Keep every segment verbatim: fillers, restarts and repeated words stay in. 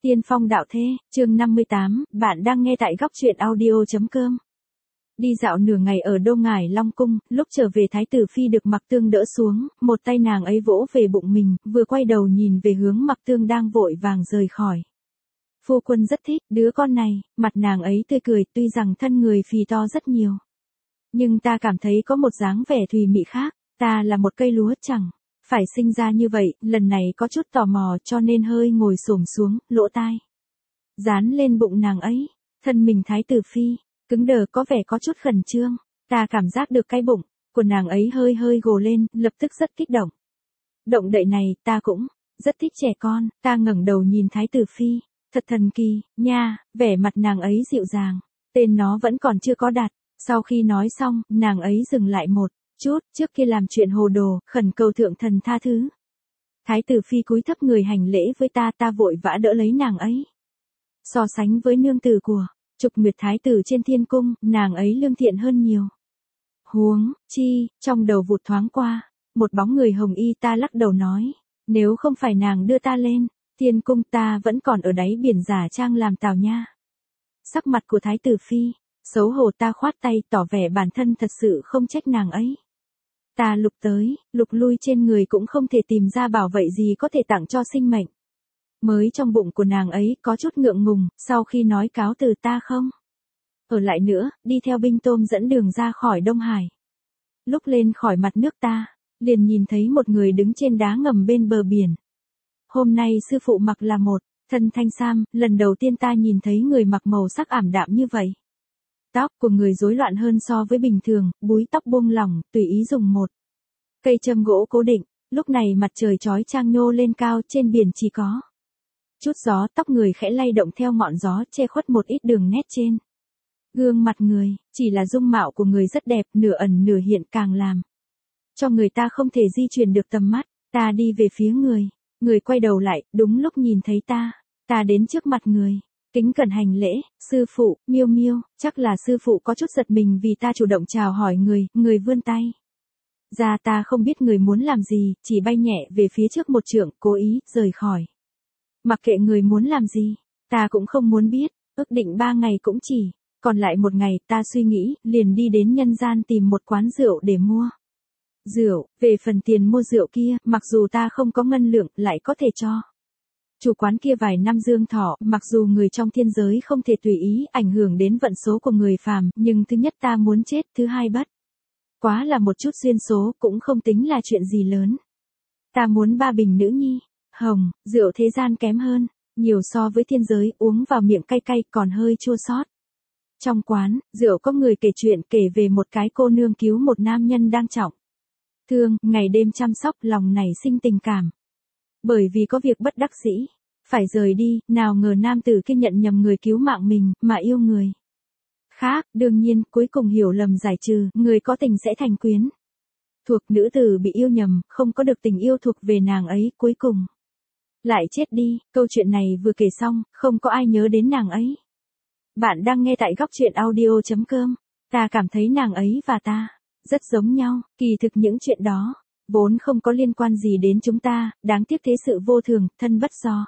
Tiên phong đạo thế, chương năm mươi tám, bạn đang nghe tại góc truyện audio chấm com. Đi dạo nửa ngày ở Đông Ngải Long Cung, lúc trở về Thái tử Phi được Mặc Tương đỡ xuống, một tay nàng ấy vỗ về bụng mình, vừa quay đầu nhìn về hướng Mặc Tương đang vội vàng rời khỏi. Phu quân rất thích đứa con này, mặt nàng ấy tươi cười, tuy rằng thân người phì to rất nhiều. Nhưng ta cảm thấy có một dáng vẻ thùy mị khác, ta là một cây lúa chẳng phải sinh ra như vậy, lần này có chút tò mò cho nên hơi ngồi xổm xuống, lỗ tai dán lên bụng nàng ấy, thân mình Thái tử Phi cứng đờ có vẻ có chút khẩn trương, ta cảm giác được cái bụng của nàng ấy hơi hơi gồ lên, lập tức rất kích động. Động đậy này, ta cũng rất thích trẻ con, ta ngẩng đầu nhìn Thái tử Phi, thật thần kỳ, nha, vẻ mặt nàng ấy dịu dàng, tên nó vẫn còn chưa có đặt. Sau khi nói xong, nàng ấy dừng lại một chút, trước kia làm chuyện hồ đồ, khẩn cầu thượng thần tha thứ. Thái tử Phi cúi thấp người hành lễ với ta, ta vội vã đỡ lấy nàng ấy. So sánh với nương tử của Trục Nguyệt thái tử trên thiên cung, nàng ấy lương thiện hơn nhiều. Huống chi, trong đầu vụt thoáng qua một bóng người hồng y, ta lắc đầu nói, nếu không phải nàng đưa ta lên thiên cung, ta vẫn còn ở đáy biển giả trang làm tào nha. Sắc mặt của Thái tử Phi xấu hổ, ta khoát tay tỏ vẻ bản thân thật sự không trách nàng ấy. Ta lục tới, lục lui trên người cũng không thể tìm ra bảo vệ gì có thể tặng cho sinh mệnh mới trong bụng của nàng ấy, có chút ngượng ngùng, sau khi nói cáo từ ta không ở lại nữa, đi theo binh tôm dẫn đường ra khỏi Đông Hải. Lúc lên khỏi mặt nước ta liền nhìn thấy một người đứng trên đá ngầm bên bờ biển. Hôm nay sư phụ mặc là một thân thanh sam, lần đầu tiên ta nhìn thấy người mặc màu sắc ảm đạm như vậy. Tóc của người rối loạn hơn so với bình thường, búi tóc buông lỏng, tùy ý dùng một cây châm gỗ cố định. Lúc này mặt trời chói chang nhô lên cao, trên biển chỉ có chút gió, tóc người khẽ lay động theo ngọn gió, che khuất một ít đường nét trên gương mặt người. Chỉ là dung mạo của người rất đẹp, nửa ẩn nửa hiện, càng làm cho người ta không thể di chuyển được tầm mắt. Ta đi về phía người, người quay đầu lại, đúng lúc nhìn thấy ta. Ta đến trước mặt người, kính cẩn hành lễ, sư phụ, miêu miêu. Chắc là sư phụ có chút giật mình vì ta chủ động chào hỏi người, người vươn tay ra, ta không biết người muốn làm gì, chỉ bay nhẹ về phía trước một trượng, cố ý rời khỏi. Mặc kệ người muốn làm gì, ta cũng không muốn biết. Ước định ba ngày cũng chỉ còn lại một ngày, ta suy nghĩ, liền đi đến nhân gian tìm một quán rượu để mua rượu. Về phần tiền mua rượu kia, mặc dù ta không có ngân lượng, lại có thể cho chủ quán kia vài năm dương thọ. Mặc dù người trong thiên giới không thể tùy ý ảnh hưởng đến vận số của người phàm, nhưng thứ nhất ta muốn chết, thứ hai bất quá là một chút duyên số, cũng không tính là chuyện gì lớn. Ta muốn ba bình nữ nhi hồng, rượu thế gian kém hơn nhiều so với thiên giới, uống vào miệng cay cay, còn hơi chua xót. Trong quán rượu có người kể chuyện, kể về một cái cô nương cứu một nam nhân đang trọng thương, ngày đêm chăm sóc, lòng nảy sinh tình cảm. Bởi vì có việc bất đắc dĩ phải rời đi, nào ngờ nam tử kia nhận nhầm người cứu mạng mình, mà yêu người khác. Đương nhiên, cuối cùng hiểu lầm giải trừ, người có tình sẽ thành quyến thuộc. Nữ tử bị yêu nhầm, không có được tình yêu thuộc về nàng ấy, cuối cùng lại chết đi. Câu chuyện này vừa kể xong, không có ai nhớ đến nàng ấy. Bạn đang nghe tại góc truyện audio chấm com. Ta cảm thấy nàng ấy và ta rất giống nhau, kỳ thực những chuyện đó vốn không có liên quan gì đến chúng ta, đáng tiếc thế sự vô thường, thân bất do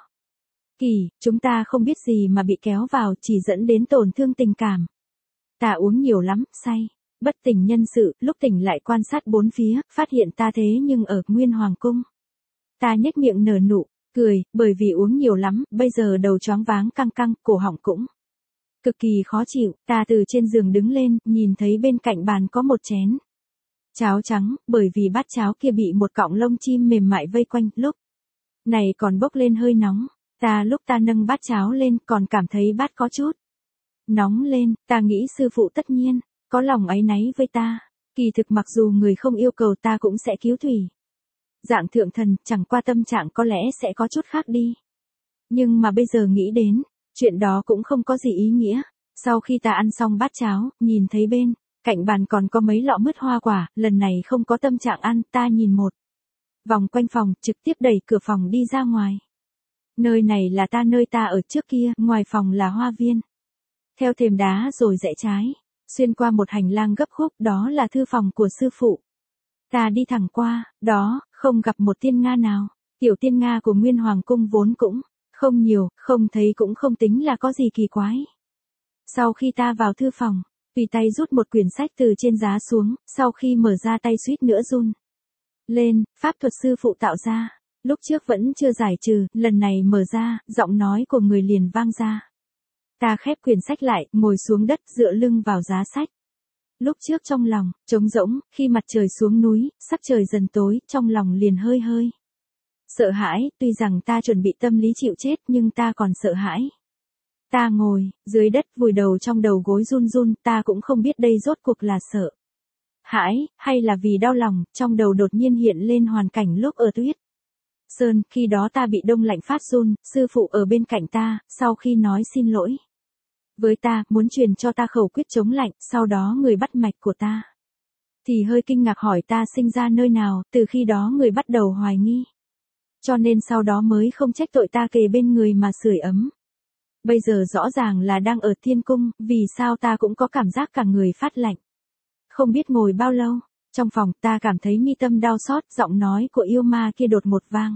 kỳ, chúng ta không biết gì mà bị kéo vào, chỉ dẫn đến tổn thương tình cảm. Ta uống nhiều lắm, say, bất tỉnh nhân sự, lúc tỉnh lại quan sát bốn phía, phát hiện ta thế nhưng ở Nguyên Hoàng Cung. Ta nhếch miệng nở nụ cười, bởi vì uống nhiều lắm, bây giờ đầu choáng váng căng căng, cổ họng cũng cực kỳ khó chịu. Ta từ trên giường đứng lên, nhìn thấy bên cạnh bàn có một chén cháo trắng, bởi vì bát cháo kia bị một cọng lông chim mềm mại vây quanh, lúc này còn bốc lên hơi nóng. Ta lúc ta nâng bát cháo lên, còn cảm thấy bát có chút nóng lên. Ta nghĩ sư phụ tất nhiên có lòng áy náy với ta, kỳ thực mặc dù người không yêu cầu ta cũng sẽ cứu thủy dạng thượng thần, chẳng qua tâm trạng có lẽ sẽ có chút khác đi. Nhưng mà bây giờ nghĩ đến, chuyện đó cũng không có gì ý nghĩa. Sau khi ta ăn xong bát cháo, nhìn thấy bên cạnh bàn còn có mấy lọ mứt hoa quả, lần này không có tâm trạng ăn, ta nhìn một vòng quanh phòng, trực tiếp đẩy cửa phòng đi ra ngoài. Nơi này là ta nơi ta ở trước kia, ngoài phòng là hoa viên. Theo thềm đá rồi rẽ trái, xuyên qua một hành lang gấp khúc, đó là thư phòng của sư phụ. Ta đi thẳng qua, đó, không gặp một tiên Nga nào. Tiểu tiên Nga của Nguyên Hoàng Cung vốn cũng Không nhiều, không thấy cũng không tính là có gì kỳ quái. Sau khi ta vào thư phòng, tùy tay rút một quyển sách từ trên giá xuống, sau khi mở ra tay suýt nữa run lên, pháp thuật sư phụ tạo ra. Lúc trước vẫn chưa giải trừ, lần này mở ra, giọng nói của người liền vang ra. Ta khép quyển sách lại, ngồi xuống đất dựa lưng vào giá sách. Lúc trước trong lòng, trống rỗng, khi mặt trời xuống núi, sắc trời dần tối, trong lòng liền hơi hơi sợ hãi, tuy rằng ta chuẩn bị tâm lý chịu chết nhưng ta còn sợ hãi. Ta ngồi, dưới đất vùi đầu trong đầu gối run run, ta cũng không biết đây rốt cuộc là sợ hãi, hay là vì đau lòng, trong đầu đột nhiên hiện lên hoàn cảnh lúc ở tuyết sơn, khi đó ta bị đông lạnh phát run, sư phụ ở bên cạnh ta, sau khi nói xin lỗi với ta, muốn truyền cho ta khẩu quyết chống lạnh, sau đó người bắt mạch của ta thì hơi kinh ngạc hỏi ta sinh ra nơi nào, từ khi đó người bắt đầu hoài nghi. Cho nên sau đó mới không trách tội ta kề bên người mà sưởi ấm. Bây giờ rõ ràng là đang ở thiên cung, vì sao ta cũng có cảm giác cả người phát lạnh. Không biết ngồi bao lâu, trong phòng ta cảm thấy mi tâm đau xót, giọng nói của yêu ma kia đột một vang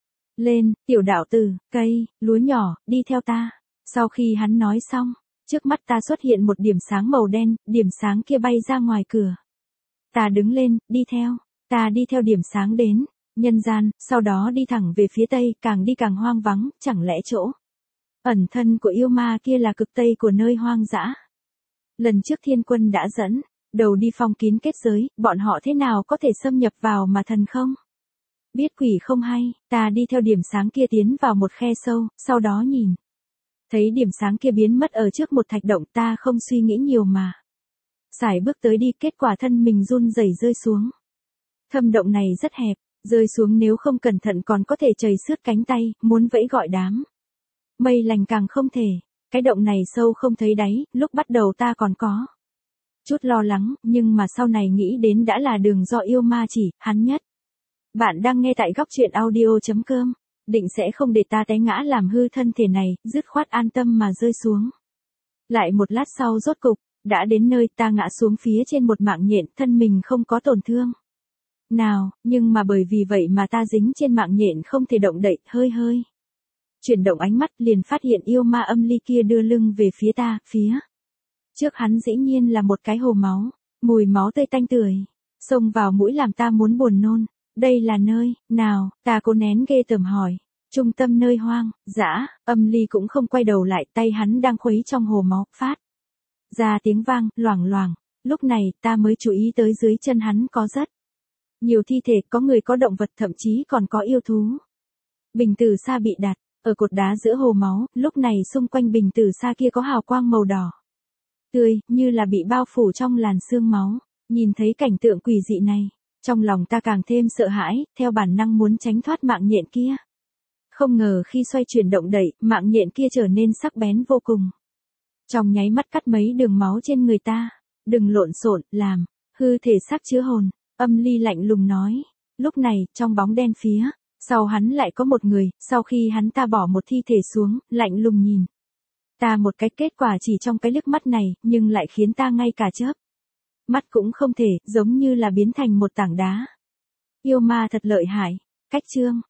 lên, tiểu đạo tử, cây, lúa nhỏ, đi theo ta. Sau khi hắn nói xong, trước mắt ta xuất hiện một điểm sáng màu đen, điểm sáng kia bay ra ngoài cửa. Ta đứng lên, đi theo, ta đi theo điểm sáng đến nhân gian, sau đó đi thẳng về phía tây, càng đi càng hoang vắng, chẳng lẽ chỗ ẩn thân của yêu ma kia là cực tây của nơi hoang dã. Lần trước thiên quân đã dẫn đầu đi phong kín kết giới, bọn họ thế nào có thể xâm nhập vào mà thần không biết quỷ không hay, ta đi theo điểm sáng kia tiến vào một khe sâu, sau đó nhìn thấy điểm sáng kia biến mất ở trước một thạch động, ta không suy nghĩ nhiều mà sải bước tới đi, kết quả thân mình run rẩy rơi xuống. Thâm động này rất hẹp, rơi xuống nếu không cẩn thận còn có thể chảy xước cánh tay, muốn vẫy gọi đám mây lành càng không thể. Cái động này sâu không thấy đáy, lúc bắt đầu ta còn có chút lo lắng, nhưng mà sau này nghĩ đến đã là đường do yêu ma chỉ, hắn nhất. Bạn đang nghe tại góc truyện audio.com, định sẽ không để ta té ngã làm hư thân thể này, dứt khoát an tâm mà rơi xuống. Lại một lát sau rốt cục, đã đến nơi, ta ngã xuống phía trên một mạng nhện, thân mình không có tổn thương nào, nhưng mà bởi vì vậy mà ta dính trên mạng nhện không thể động đậy, hơi hơi chuyển động ánh mắt liền phát hiện yêu ma âm ly kia đưa lưng về phía ta, phía trước hắn dĩ nhiên là một cái hồ máu, mùi máu tươi tanh tưởi, xông vào mũi làm ta muốn buồn nôn. Đây là nơi nào? Ta cố nén ghê tởm hỏi. Trung tâm nơi hoang dã. Âm ly cũng không quay đầu lại, tay hắn đang khuấy trong hồ máu, phát ra tiếng vang loảng loảng. Lúc này ta mới chú ý tới dưới chân hắn có rất nhiều thi thể, có người, có động vật, thậm chí còn có yêu thú. Bình tử sa bị đặt ở cột đá giữa hồ máu, lúc này xung quanh bình tử sa kia có hào quang màu đỏ tươi, như là bị bao phủ trong làn sương máu. Nhìn thấy cảnh tượng quỷ dị này, trong lòng ta càng thêm sợ hãi, theo bản năng muốn tránh thoát mạng nhện kia. Không ngờ khi xoay chuyển động đẩy, mạng nhện kia trở nên sắc bén vô cùng. Trong nháy mắt cắt mấy đường máu trên người ta. Đừng lộn xộn, làm hư thể xác chứa hồn. Âm ly lạnh lùng nói. Lúc này, trong bóng đen phía sau hắn lại có một người, sau khi hắn ta bỏ một thi thể xuống, lạnh lùng nhìn ta một cái, kết quả chỉ trong cái liếc mắt này, nhưng lại khiến ta ngay cả chớp mắt cũng không thể, giống như là biến thành một tảng đá. Yêu ma thật lợi hại. Cách chương